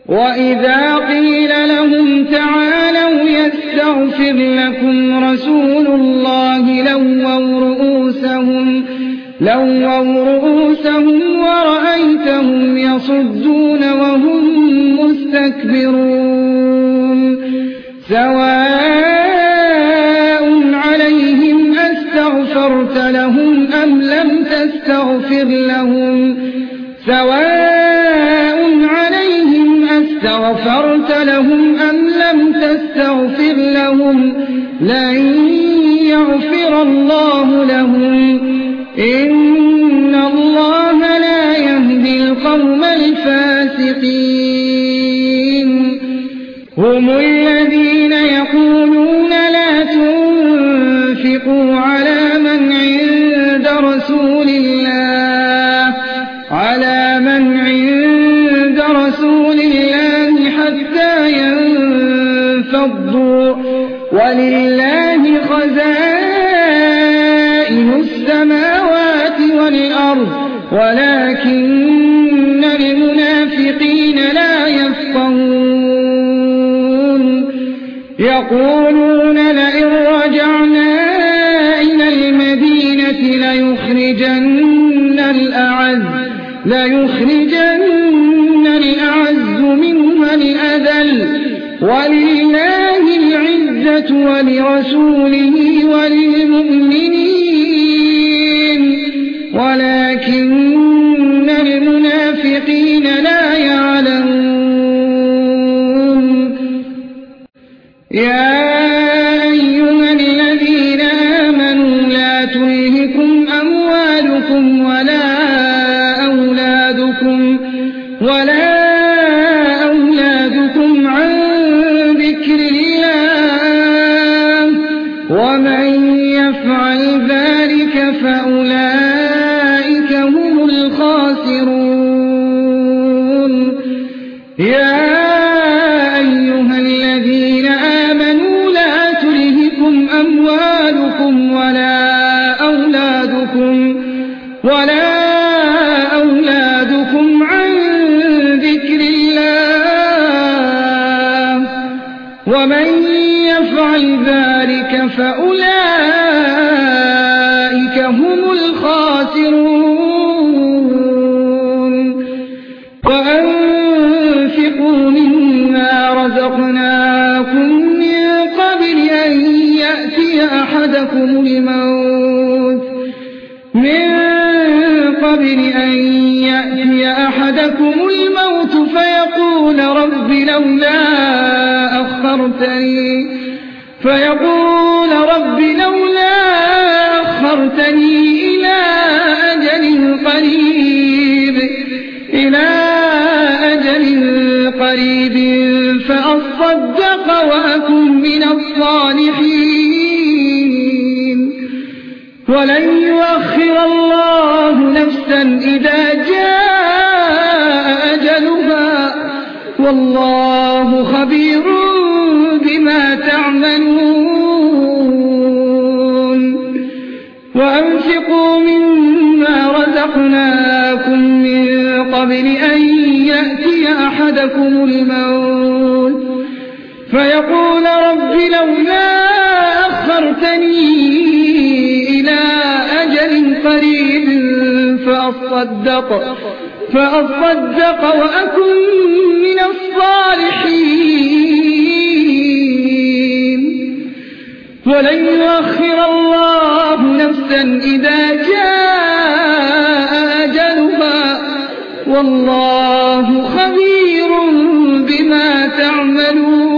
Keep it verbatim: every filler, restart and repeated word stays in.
وإذا قيل لهم تعالوا يستغفر لكم رسول الله لووا رؤوسهم, لووا رؤوسهم ورأيتهم يصدون وهم مستكبرون سواء عليهم أستغفرت لهم أم لم تستغفر لهم سواء عليهم أستغفرت لهم أم لم تستغفر لهم لن يغفر الله لهم إن الله لا يهدي القوم الفاسقين هم الذين يقولون لا تنفقوا على من عند رسول الله على من عند رسول الله حتى ينفضوا ولله خزائن السماوات والأرض ولكن المنافقين لا يفقهون يقولون لئن رجعنا إلى المدينة ليخرجن الأعز ليخرجن الأعز منها الأذل ولله العزة ولرسوله وللمؤمنين ولكن المنافقين لا يعلمون يا أيها الذين آمنوا لا تلهكم أموالكم ولا أولادكم ولا أولادكم عن ذكر الله ومن يفعل ذلك فأولئك هم الخاسرون يا أيها الذين آمنوا لا تلهكم أموالكم ولا أولادكم ولا أولادكم عن ذكر الله ومن يفعل ذلك فأولئك هم الخاسرون وأنفقوا مما رزقناكم من قبل أن يأتي أحدكم الموت من قبل أن يأتي أحدكم الموت فيقول رب لولا أخرتني فيقول رب لولا أخرتني إلى أجل قريب إلى أجل قريب فأصدق وأكن من الصالحين ولن يؤخر الله نفسا إذا جاء أجلها والله خبير بما تعملون وأنفقوا مما رزقناكم من قبل أن يأتي أحدكم الموت فيقول رب لولا أخرتني إلى أجل قريب فأصدق فأصدق وأكن من الصالحين ولن يؤخر الله نفسا إذا جاء أجلها والله خبير بما تعملون